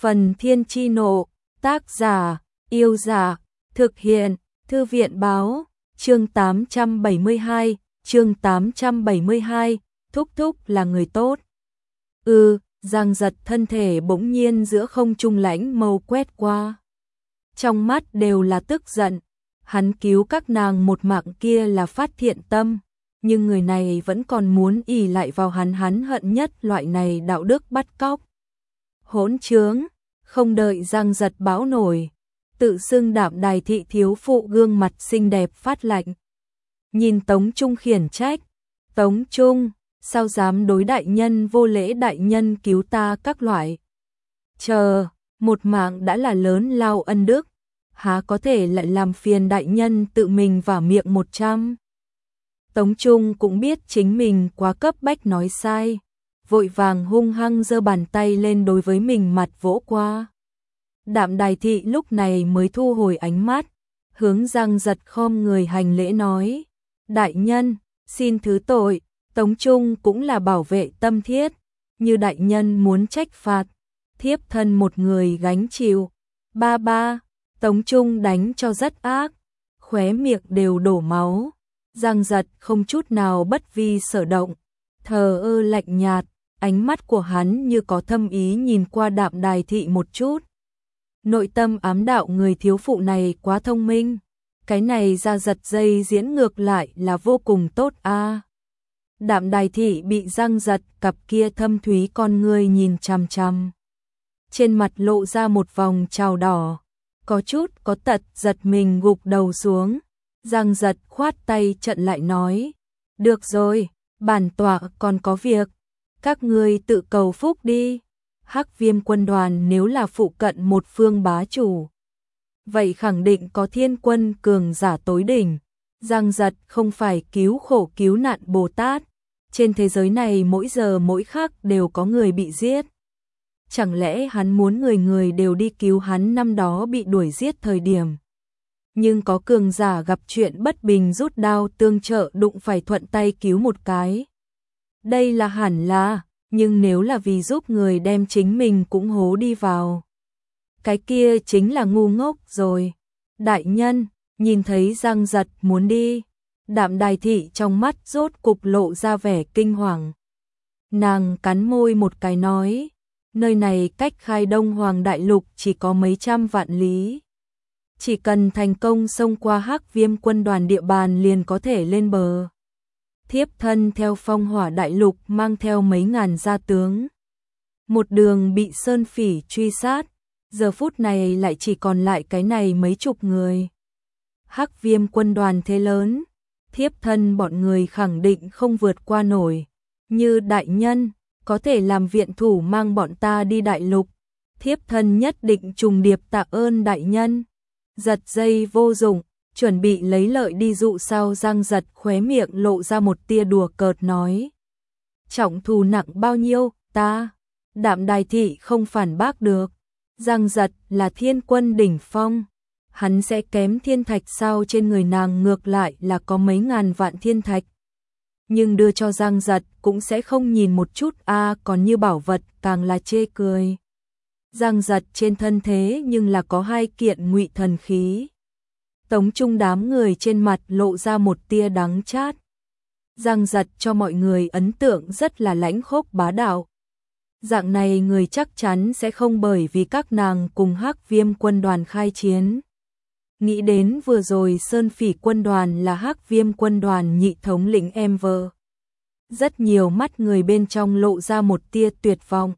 Phần Thiên Chi Nộ, tác giả, Yêu Giả, thực hiện, Thư viện Báo, chương 872, Thúc Thúc là người tốt. Giang Giật thân thể bỗng nhiên giữa không trung lãnh mâu quét qua. Trong mắt đều là tức giận, hắn cứu các nàng một mạng kia là phát thiện tâm, nhưng người này vẫn còn muốn ỷ lại vào hắn hận nhất loại này đạo đức bắt cóc. Hỗn trướng, không đợi Giang Giật bão nổi, tự xưng Đạm Đài thị thiếu phụ gương mặt xinh đẹp phát lạnh. Nhìn Tống Trung khiển trách, Tống Trung, sao dám đối đại nhân vô lễ, đại nhân cứu ta các loại. Chờ, một mạng đã là lớn lao ân đức, há có thể lại làm phiền đại nhân tự mình vả miệng 100. Tống Trung cũng biết chính mình quá cấp bách nói sai, vội vàng hung hăng giơ bàn tay lên đối với mình mặt vỗ qua. Đạm Đài thị lúc này mới thu hồi ánh mắt, hướng Giang Giật khom người hành lễ nói, đại nhân, xin thứ tội, Tống Trung cũng là bảo vệ tâm thiết, như đại nhân muốn trách phạt, thiếp thân một người gánh chịu. Ba, Tống Trung đánh cho rất ác, khóe miệng đều đổ máu. Giang Giật không chút nào bất vi sở động, thờ ơ lạnh nhạt, ánh mắt của hắn như có thâm ý nhìn qua Đạm Đài thị một chút. Nội tâm ám đạo người thiếu phụ này quá thông minh, cái này ra giật dây diễn ngược lại là vô cùng tốt a. Đạm Đài thị bị Giang Giật cặp kia thâm thúy con ngươi nhìn chằm chằm, trên mặt lộ ra một vòng trào đỏ, có chút có tật giật mình gục đầu xuống. Giang Giật khoát tay trận lại nói, được rồi, bản tọa còn có việc, các ngươi tự cầu phúc đi. Hắc Viêm quân đoàn nếu là phụ cận một phương bá chủ, vậy khẳng định có thiên quân cường giả tối đỉnh. Giang Giật không phải cứu khổ cứu nạn Bồ Tát, trên thế giới này mỗi giờ mỗi khắc đều có người bị giết. Chẳng lẽ hắn muốn người người đều đi cứu hắn năm đó bị đuổi giết thời điểm? Nhưng có cường giả gặp chuyện bất bình rút đao tương trợ đụng phải thuận tay cứu một cái. Đây là hẳn là, nhưng nếu là vì giúp người đem chính mình cũng hố đi vào, cái kia chính là ngu ngốc rồi. Đại nhân, nhìn thấy Giang Giật muốn đi, Đạm Đài thị trong mắt rốt cục lộ ra vẻ kinh hoàng. Nàng cắn môi một cái nói, nơi này cách Khai Đông Hoàng Đại Lục chỉ có mấy trăm vạn lý. Chỉ cần thành công xông qua Hắc Viêm quân đoàn địa bàn liền có thể lên bờ. Thiếp thân theo Phong Hỏa Đại Lục mang theo mấy ngàn gia tướng, một đường bị sơn phỉ truy sát, giờ phút này lại chỉ còn lại cái này mấy chục người. Hắc Viêm quân đoàn thế lớn, thiếp thân bọn người khẳng định không vượt qua nổi, như đại nhân có thể làm viện thủ mang bọn ta đi đại lục, thiếp thân nhất định trùng điệp tạ ơn đại nhân. Giật dây vô dụng, chuẩn bị lấy lợi đi dụ sao. Giang Giật khóe miệng lộ ra một tia đùa cợt nói, trọng thù nặng bao nhiêu, ta. Đạm Đài thị không phản bác được, Giang Giật là thiên quân đỉnh phong, hắn sẽ kém thiên thạch sao? Trên người nàng ngược lại là có mấy ngàn vạn thiên thạch, nhưng đưa cho Giang Giật cũng sẽ không nhìn một chút a, còn như bảo vật càng là chê cười. Giang Giật trên thân thế nhưng là có 2 kiện ngụy thần khí. Tống Trung đám người trên mặt lộ ra một tia đắng chát. Giang Giật cho mọi người ấn tượng rất là lãnh khốc bá đạo. Dạng này người chắc chắn sẽ không bởi vì các nàng cùng Hắc Viêm quân đoàn khai chiến. Nghĩ đến vừa rồi sơn phỉ quân đoàn là Hắc Viêm quân đoàn nhị thống lĩnh Emver, rất nhiều mắt người bên trong lộ ra một tia tuyệt vọng.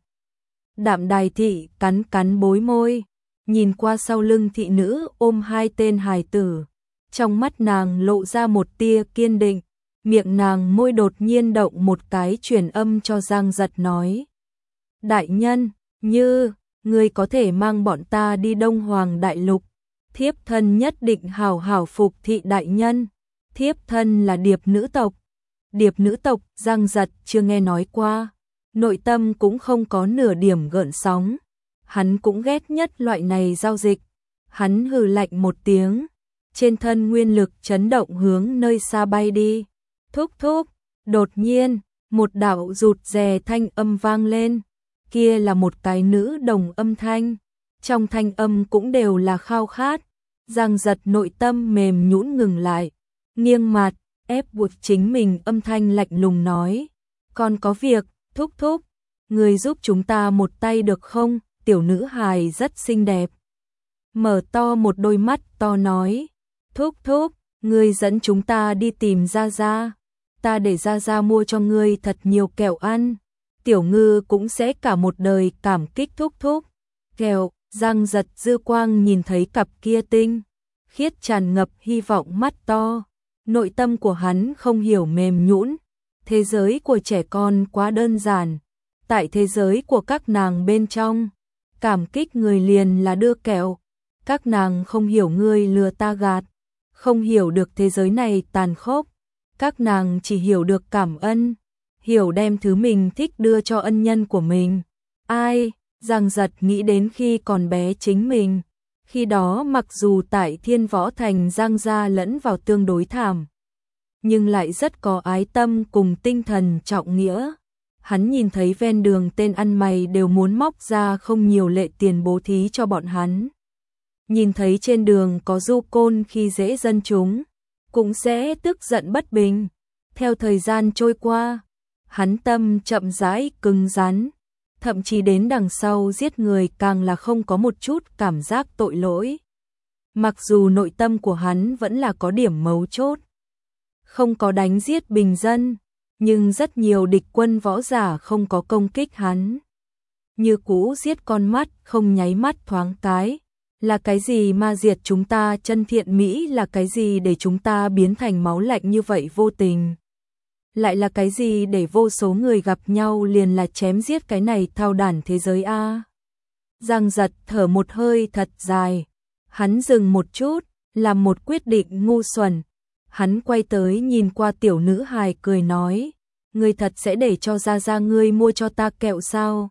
Đạm Đài thị cắn cắn bối môi, nhìn qua sau lưng thị nữ ôm 2 tên hài tử, trong mắt nàng lộ ra một tia kiên định, miệng nàng môi đột nhiên động một cái truyền âm cho Giang Giật nói, đại nhân, như người có thể mang bọn ta đi Đông Hoàng Đại Lục, thiếp thân nhất định hảo hảo phục thị đại nhân. Thiếp thân là điệp nữ tộc. Điệp nữ tộc Giang Giật chưa nghe nói qua, nội tâm cũng không có nửa điểm gợn sóng. Hắn cũng ghét nhất loại này giao dịch. Hắn hừ lạnh một tiếng, trên thân nguyên lực chấn động hướng nơi xa bay đi. Thúc thúc, đột nhiên, một đạo rụt rè thanh âm vang lên. kia là một cái nữ đồng âm thanh, trong thanh âm cũng đều là khao khát. Giang Giật nội tâm mềm nhũn ngừng lại, nghiêng mặt, ép buộc chính mình, âm thanh lạnh lùng nói, còn có việc, thúc thúc, người giúp chúng ta một tay được không? Tiểu nữ hài rất xinh đẹp, mở to một đôi mắt to nói, thúc thúc, người dẫn chúng ta đi tìm Gia Gia, ta để Gia Gia mua cho ngươi thật nhiều kẹo ăn, Tiểu Ngư cũng sẽ cả một đời cảm kích thúc thúc. Kẹo. Giang Giật dư quang nhìn thấy cặp kia tinh khiết tràn ngập hy vọng mắt to, nội tâm của hắn không hiểu mềm nhũn. Thế giới của trẻ con quá đơn giản, tại thế giới của các nàng bên trong, cảm kích người liền là đưa kẹo. Các nàng không hiểu ngươi lừa ta gạt, không hiểu được thế giới này tàn khốc, các nàng chỉ hiểu được cảm ơn, hiểu đem thứ mình thích đưa cho ân nhân của mình. Ai? Giang Giật nghĩ đến khi còn bé chính mình, khi đó mặc dù tại Thiên Võ Thành Giang gia lẫn vào tương đối thảm, nhưng lại rất có ái tâm cùng tinh thần trọng nghĩa. Hắn nhìn thấy ven đường tên ăn mày đều muốn móc ra không nhiều lệ tiền bố thí cho bọn hắn. Nhìn thấy trên đường có du côn khi dễ dân chúng, cũng sẽ tức giận bất bình. Theo thời gian trôi qua, hắn tâm chậm rãi cứng rắn, thậm chí đến đằng sau giết người càng là không có một chút cảm giác tội lỗi. Mặc dù nội tâm của hắn vẫn là có điểm mấu chốt, không có đánh giết bình dân, nhưng rất nhiều địch quân võ giả không có công kích hắn. Như cũ giết con mắt không nháy mắt thoáng cái. Là cái gì ma diệt chúng ta? Chân thiện mỹ là cái gì để chúng ta biến thành máu lạnh như vậy vô tình? Lại là cái gì để vô số người gặp nhau liền là chém giết? Cái này thao đản thế giới a. Giang Giật thở một hơi thật dài, hắn dừng một chút, làm một quyết định ngu xuẩn. Hắn quay tới nhìn qua tiểu nữ hài cười nói, ngươi thật sẽ để cho Gia Gia ngươi mua cho ta kẹo sao?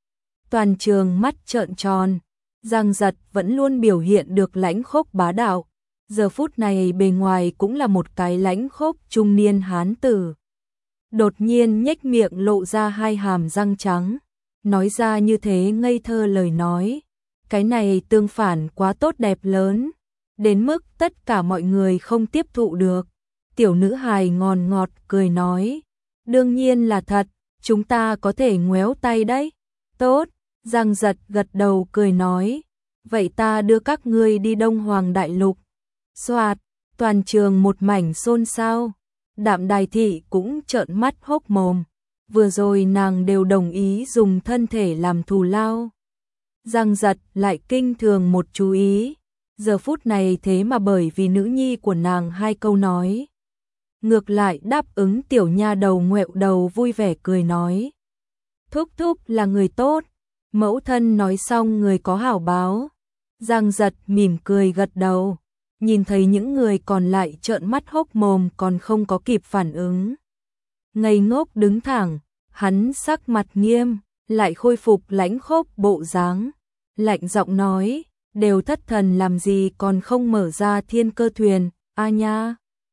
Toàn trường mắt trợn tròn. Giang Giật vẫn luôn biểu hiện được lãnh khốc bá đạo, giờ phút này bề ngoài cũng là một cái lãnh khốc trung niên hán tử. Đột nhiên nhếch miệng lộ ra hai hàm răng trắng, nói ra như thế ngây thơ lời nói, cái này tương phản quá tốt đẹp lớn, đến mức tất cả mọi người không tiếp thụ được. Tiểu nữ hài ngòn ngọt cười nói, đương nhiên là thật, chúng ta có thể ngoéo tay đấy. Tốt. Giang Giật gật đầu cười nói, vậy ta đưa các ngươi đi Đông Hoàng Đại Lục. Soạt, toàn trường một mảnh xôn xao. Đạm Đài Thị cũng trợn mắt hốc mồm, vừa rồi nàng đều đồng ý dùng thân thể làm thù lao. Giang Giật lại kinh thường một chú ý, giờ phút này thế mà bởi vì nữ nhi của nàng hai câu nói, ngược lại đáp ứng. Tiểu nha đầu ngoẹo đầu vui vẻ cười nói, thúc thúc là người tốt. Mẫu thân nói xong người có hảo báo. Giang Giật mỉm cười gật đầu, nhìn thấy những người còn lại trợn mắt hốc mồm còn không có kịp phản ứng. Ngây ngốc đứng thẳng, hắn sắc mặt nghiêm, lại khôi phục lãnh khốc bộ dáng, lạnh giọng nói, đều thất thần làm gì còn không mở ra thiên cơ thuyền, a nha.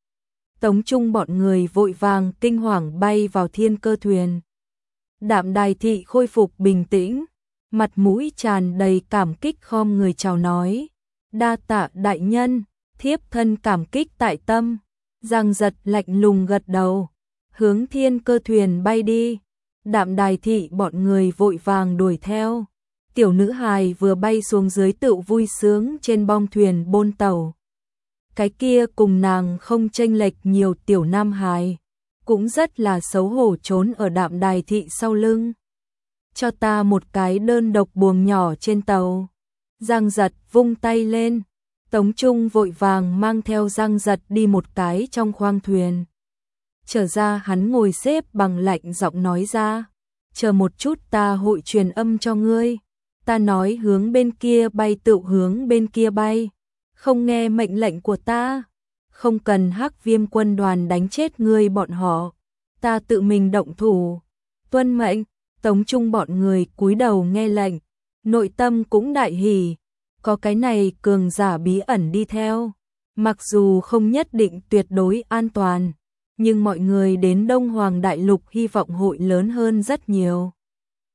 Tống Trung bọn người vội vàng kinh hoàng bay vào thiên cơ thuyền. Đạm Đài Thị khôi phục bình tĩnh, mặt mũi tràn đầy cảm kích khom người chào nói, đa tạ đại nhân, thiếp thân cảm kích tại tâm. Giang Giật lạnh lùng gật đầu, hướng thiên cơ thuyền bay đi. Đạm Đài Thị bọn người vội vàng đuổi theo. Tiểu nữ hài vừa bay xuống dưới tự vui sướng trên bong thuyền bôn tàu. Cái kia cùng nàng không chênh lệch nhiều tiểu nam hài, cũng rất là xấu hổ trốn ở Đạm Đài Thị sau lưng. Cho ta một cái đơn độc buồng nhỏ trên tàu. Giang Giật vung tay lên, Tống Trung vội vàng mang theo Giang Giật đi một cái trong khoang thuyền. Trở ra hắn ngồi xếp bằng lạnh giọng nói ra, chờ một chút ta hội truyền âm cho ngươi. Ta nói hướng bên kia bay tự hướng bên kia bay, không nghe mệnh lệnh của ta, không cần Hắc Viêm quân đoàn đánh chết ngươi bọn họ, ta tự mình động thủ. Tuân mệnh. Tống Trung bọn người cúi đầu nghe lệnh, nội tâm cũng đại hỉ, có cái này cường giả bí ẩn đi theo, mặc dù không nhất định tuyệt đối an toàn, nhưng mọi người đến Đông Hoàng Đại Lục hy vọng hội lớn hơn rất nhiều.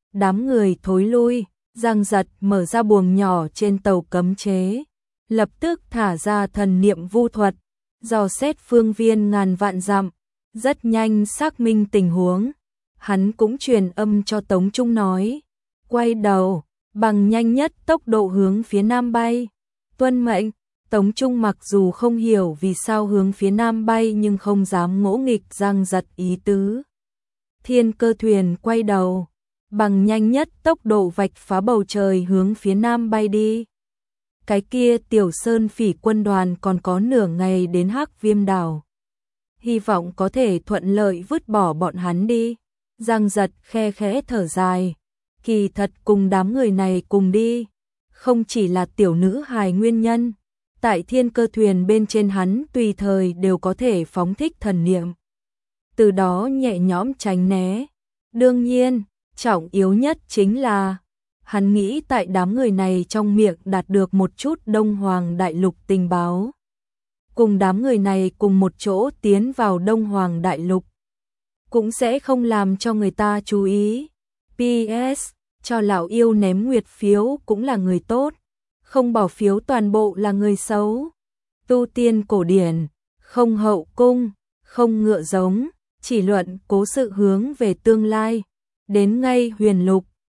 Đám người thối lui, Giang Giật mở ra buồng nhỏ trên tàu cấm chế, lập tức thả ra thần niệm vu thuật, dò xét phương viên ngàn vạn dặm, rất nhanh xác minh tình huống. Hắn cũng truyền âm cho Tống Trung nói, quay đầu, bằng nhanh nhất tốc độ hướng phía nam bay. Tuân mệnh. Tống Trung mặc dù không hiểu vì sao hướng phía nam bay nhưng không dám ngỗ nghịch Giang Giật ý tứ. Thiên Cơ thuyền quay đầu, bằng nhanh nhất tốc độ vạch phá bầu trời hướng phía nam bay đi. Cái kia Tiểu Sơn Phỉ quân đoàn còn có nửa ngày đến Hắc Viêm đảo. Hy vọng có thể thuận lợi vứt bỏ bọn hắn đi. Giang Giật khe khẽ thở dài. Kỳ thật cùng đám người này cùng đi, không chỉ là tiểu nữ hài nguyên nhân. Tại Thiên Cơ thuyền bên trên hắn tùy thời đều có thể phóng thích thần niệm, từ đó nhẹ nhõm tránh né. Đương nhiên, trọng yếu nhất chính là hắn nghĩ tại đám người này trong miệng đạt được một chút Đông Hoàng Đại Lục tình báo. Cùng đám người này cùng một chỗ tiến vào Đông Hoàng Đại Lục, cũng sẽ không làm cho người ta chú ý. PS, cho lão yêu ném nguyệt phiếu cũng là người tốt, không bỏ phiếu toàn bộ là người xấu. Tu tiên cổ điển, không hậu cung, không ngựa giống, chỉ luận cố sự hướng về tương lai. Đến ngay huyền lục,